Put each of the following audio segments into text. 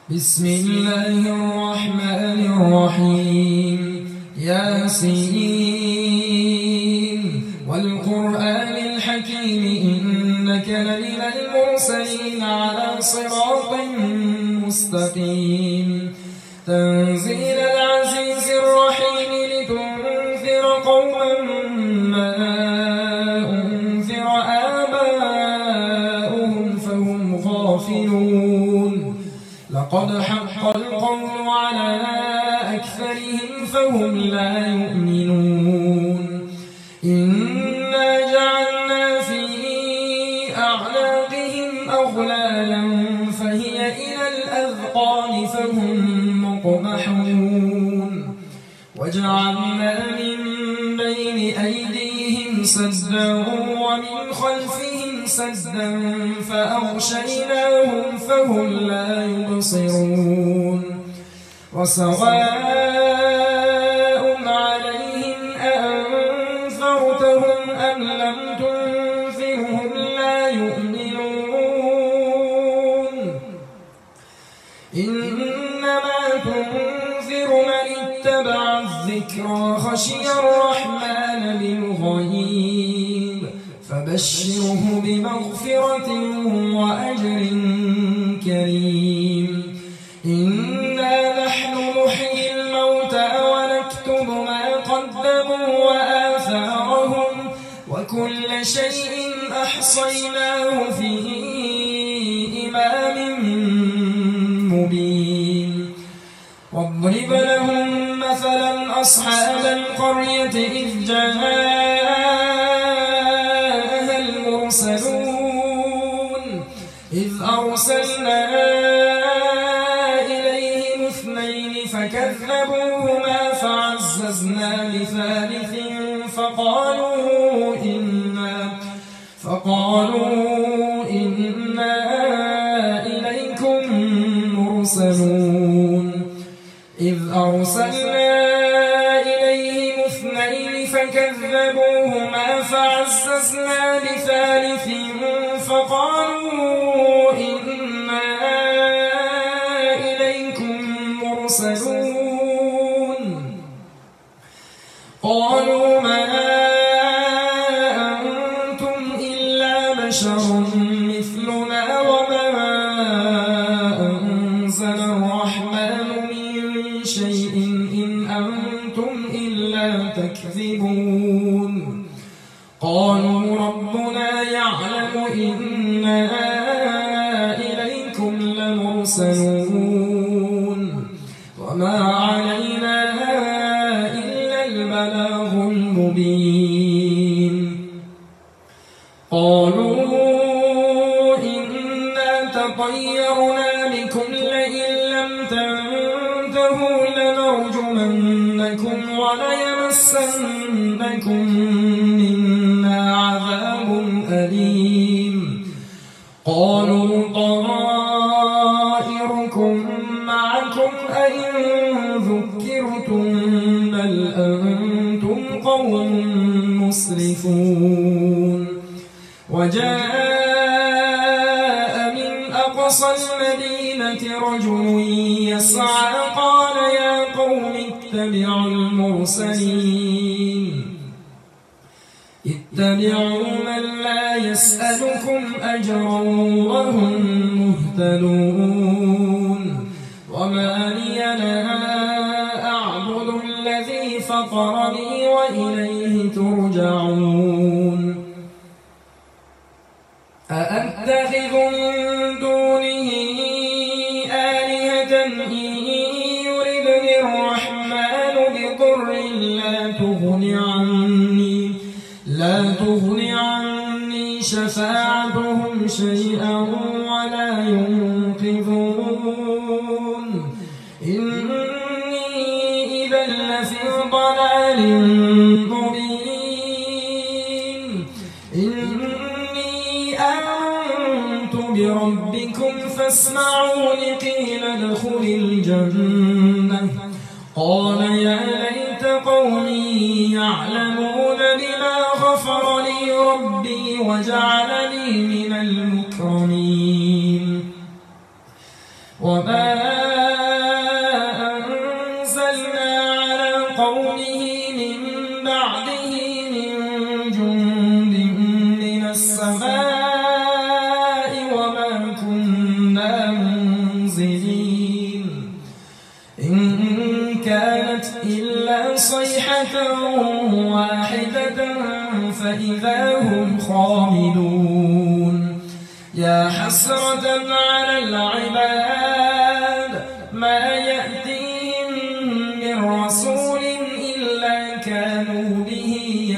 بسم الله الرحمن الرحيم ياسين والقرآن الحكيم إنك لمن المرسلين على صراط مستقيم تنزيل العزيز الرحيم لتنذر قوما ما أنذر آباؤهم فهم غافلون لقد حق القول على أكثرهم فهم لا يؤمنون إنا جعلنا في أعناقهم أغلالا فهي إلى الأذقان فهم مقمحون وجعلنا من بين أيديهم سدا ومن خلفهم سدا فأغشيناهم فهم لا يبصرون وسواء عليهم أأنذرتهم أم لم تنذرهم لا يؤمنون إنما تنذر من اتبع الذكر وخشي الرحمن بالغيب فبشره بمغفرة وأجر كريم إنا نحن نحيي الموتى ونكتب ما قدموا وآثارهم وكل شيء أحصيناه في إمام مبين واضرب لهم مثلا أصحاب القرية إذ جاءها المرسلون إذ أرسلنا إليهم اثنين فكذبوهما فعززنا بثالث فقالوا إنا إليكم مرسلون إذ أرسلنا إليهم اثنين فكذبوهما فعززنا بثالث فقالوا إنا إليكم مرسلون قالوا ما أنتم إلا بشر مثلنا وما أنزل الرحمن من شيء إن أنتم إلا تكذبون قالوا ربنا يعلم إنا إليكم لمرسلون وما علينا إلا البلاغ المبين قالوا إنا تطيرنا بكم لئن لم تنتهوا لنرجمنكم وليمسنكم منا عذاب أليم قالوا طائركم معكم أئن ذكرتم بل أنتم قوم مسرفون وجاء من أقصى المدينة رجل يسعى قال يا قوم اتبعوا المرسلين اتبعوا من لا يسألكم أجرا وهم مهتدون وما لي لا أعبد الذي فطرني وإليه ترجعون أأتخذ من دونه آلهة إن يردني الرحمن بضر لا تغن عني شفاعتهم شيئا ولا ينقذون إني إذا لفي ضلال مبين إني آمنت بربكم فاسمعون قيل ادخل الجنة قال يا ليت قومي يعلمون بما غفر لي ربي وجعلني من المكرمين وما فإذا هم خامدون يا حسرة على العباد ما يأتيهم من رسول إلا كانوا به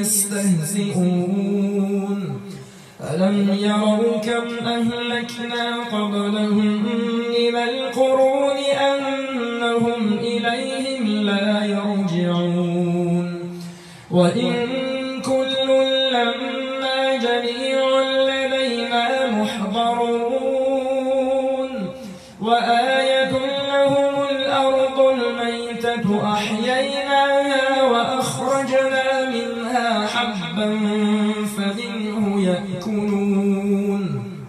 يستهزئون ألم يروا كم أهلكنا قبلهم من القرون أنهم إليهم لا يرجعون وإن كل لما جميع لدينا محضرون وآية لهم الأرض الميتة أحييناها وأخرجنا منها حبا فمنه يأكلون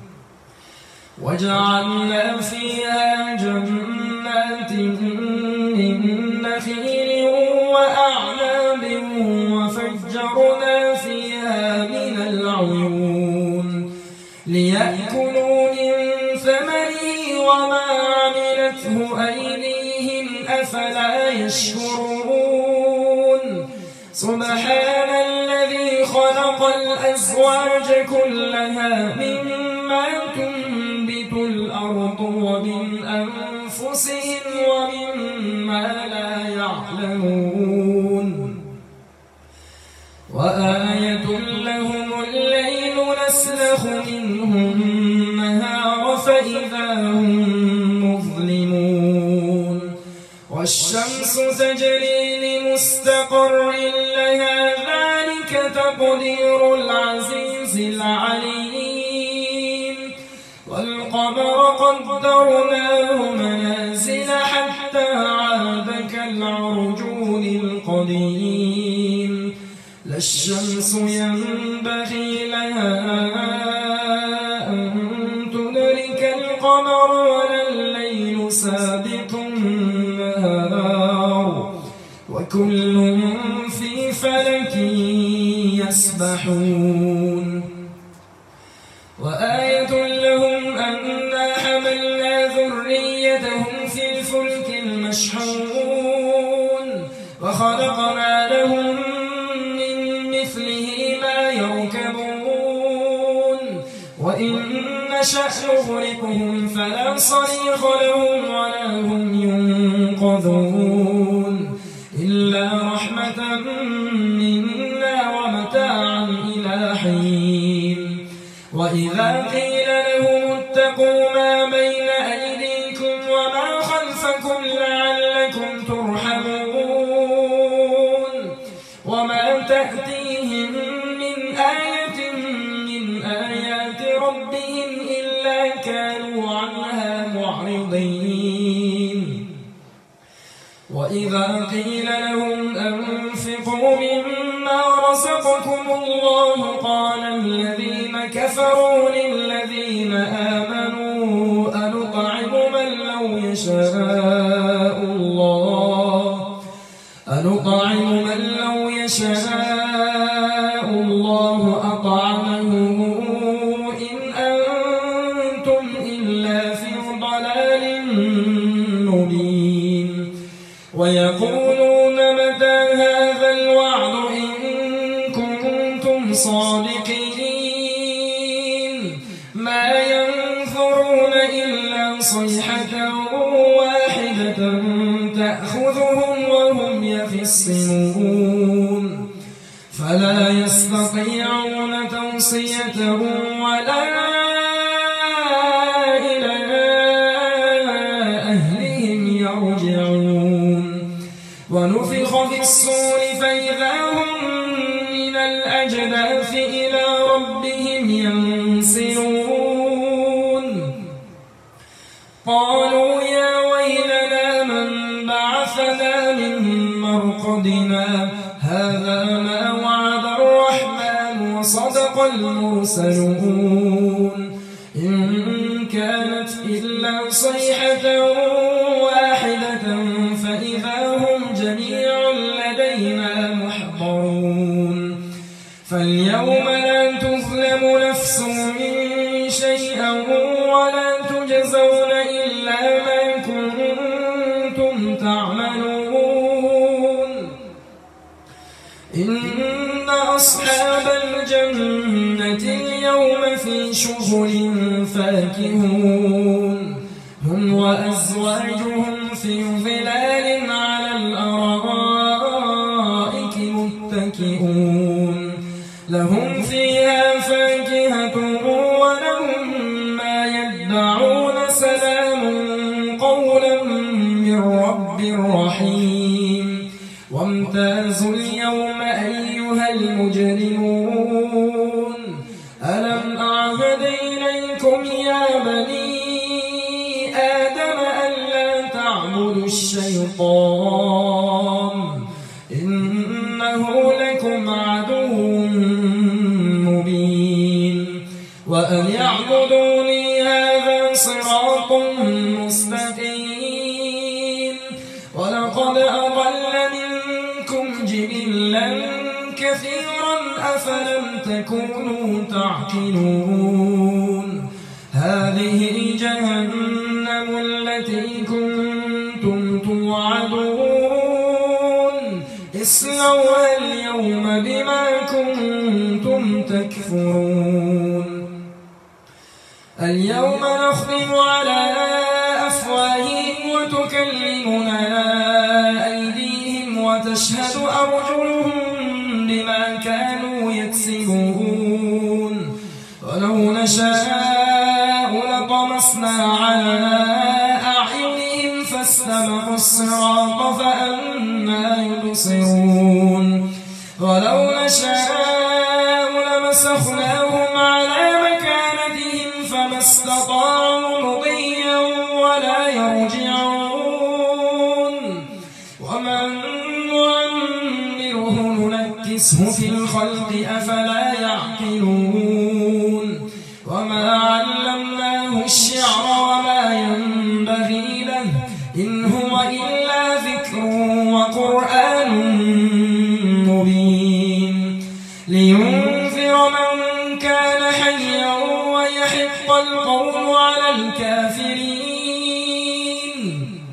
وجعلنا فيها جنات من نخيل وأعناب وفجرنا فيها من العيون ليأكلوا من ثمره وما عملته أيديهم أفلا يشكرون سبحان الذي خلق الأزواج كلها مما تنبت الأرض ومن أنفسهم ومما لا يعلمون وآية لهم الليل نسلخ منه النهار فإذا هم مظلمون والشمس تجري لمستقر لها ذلك تقدير العزيز العليم والقمر قدرناه منازل حتى عاد كالعرجون القديم لا الشمس ينبغي لها أن تدرك القمر ولا الليل سابق النهار وكل في فلك يسبحون وآية لهم أنا حملنا ذريتهم في الفلك المشحون وخلقنا لهم من مثله ما يركبون وإن نشأ نغرقهم فلا صريخ لهم ولا هم ينقذون إلا رحمة منا ومتاعا إلى حين وإذا قيل لهم اتقوا ما بين أيديكم وما خلفكم لعلكم ترحمون وما تأتيهم من آية من آيات ربهم إلا كانوا عنها معرضين وإذا قيل لهم أنفقوا مما رزقكم الله قال الذين كفروا للذين آمنوا أنطعم من لو يشاء الله أطعمه إن أنتم إلا في ضلال مبين ويقولون متى هذا الوعد إن كنتم صادقين ما ينظرون إلا صيحة واحدة تأخذهم وهم يخصمون فلا يستطيعون توصية ولا إلى أهلهم يرجعون ونفخ في الصور فإذا هم من الأجداث إلى ربهم ينسلون قالوا يا ويلنا من بعثنا من مرقدنا هذا ما وعد الرحمن وصدق المرسلون إن كانت إلا صيحة واحدة فإذا هم جميع لدينا محضرون فاليوم لا تظلم نفس شيئا ولا تجزون إلا ما كنتم تعملون إن أصحاب الجنة اليوم في شغل فاكهون هم وأزواجهم في ظلال على الأرائك متكئون لهم فيها فاكهة ولهم ما يدعون سلام قولا من رب رحيم وامتازوا اليوم أيها المجرمون ألم أعهد إليكم يا بني آدم ألا تعبدوا الشيطان إنه لكم عدو مبين وأن يعبدوني هذا صراط مستقيم ولقد أضل منكم جبلا كثيرا أفلم تكونوا تعقلون هذه جهنم التي كنتم توعدون اصلوها اليوم بما كنتم تكفرون اليوم نختم على أفواههم وتكلمنا أيديهم وتشهد أرجلهم بما كانوا يكسبون ولو نشاء لطمسنا على أعينهم فاستبقوا الصراط فأنى يبصرون ولو نشاء لمسخناهم على مكانتهم فما استطاعوا مضيا ولا يرجعون ومن نعمره ننكسه في الخلق أفلا يعقلون وما علمناه الشعر وما ينبغي له إن هو إلا ذكر وقرآن مبين لينذر من كان حيا ويحق القول على الكافرين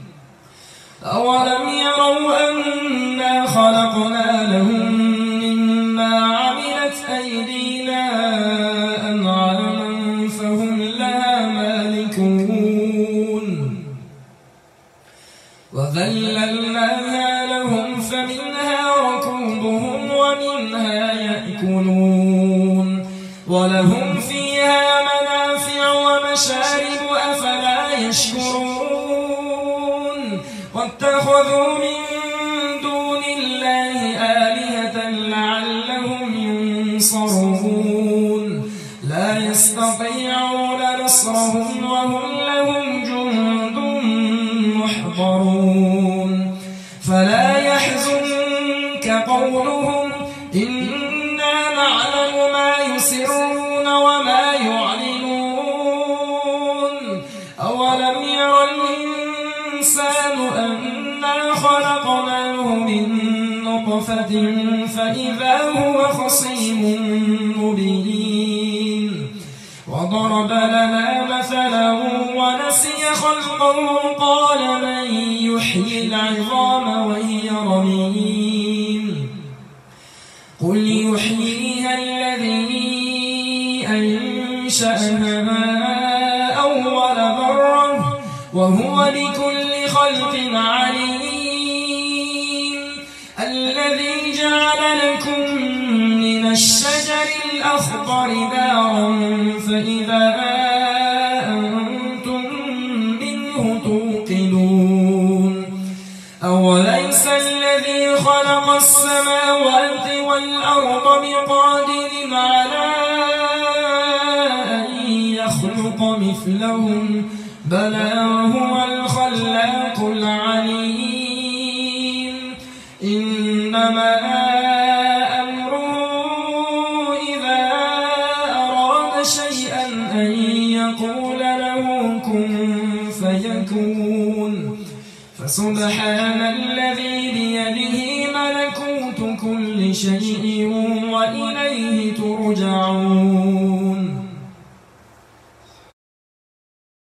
أولم يروا أنا خلقنا لهم مما عملت أيدينا أنعاما فهم لها مالكون وذللناها لهم فمنها ركوبهم ومنها يأكلون ولهم فيها منافع ومشارب أفلا يشكرون واتخذوا من دون الله آلهة لعلهم ينصرون لا يستطيعون نصرهم وهم لهم جند محضرون فلا يحزنك قولهم إنا نعلم ما يسرون وما يعلنون أولم ير الإنسان أنا خلقناه من نطفة فإذا هو خصيم مبين وضرب لنا مثلا ونسي خلقه قال من يحيي العظام وهي رميم قل يحييها الذي أنشأها أول مرة وهو بكل خلق عليم الذي جعل لكم من الشجر الأخضر نارا فإذا أنتم منه توقدون أوليس الذي خلق السماوات والأرض بقادر على أن يخلق مثلهم بلى وهو الخلاق العليم إنما أمره إذا أراد شيئا أن يقول له كن فيكون فسبحان الذي بيده ملكوت كل شيء وإليه ترجعون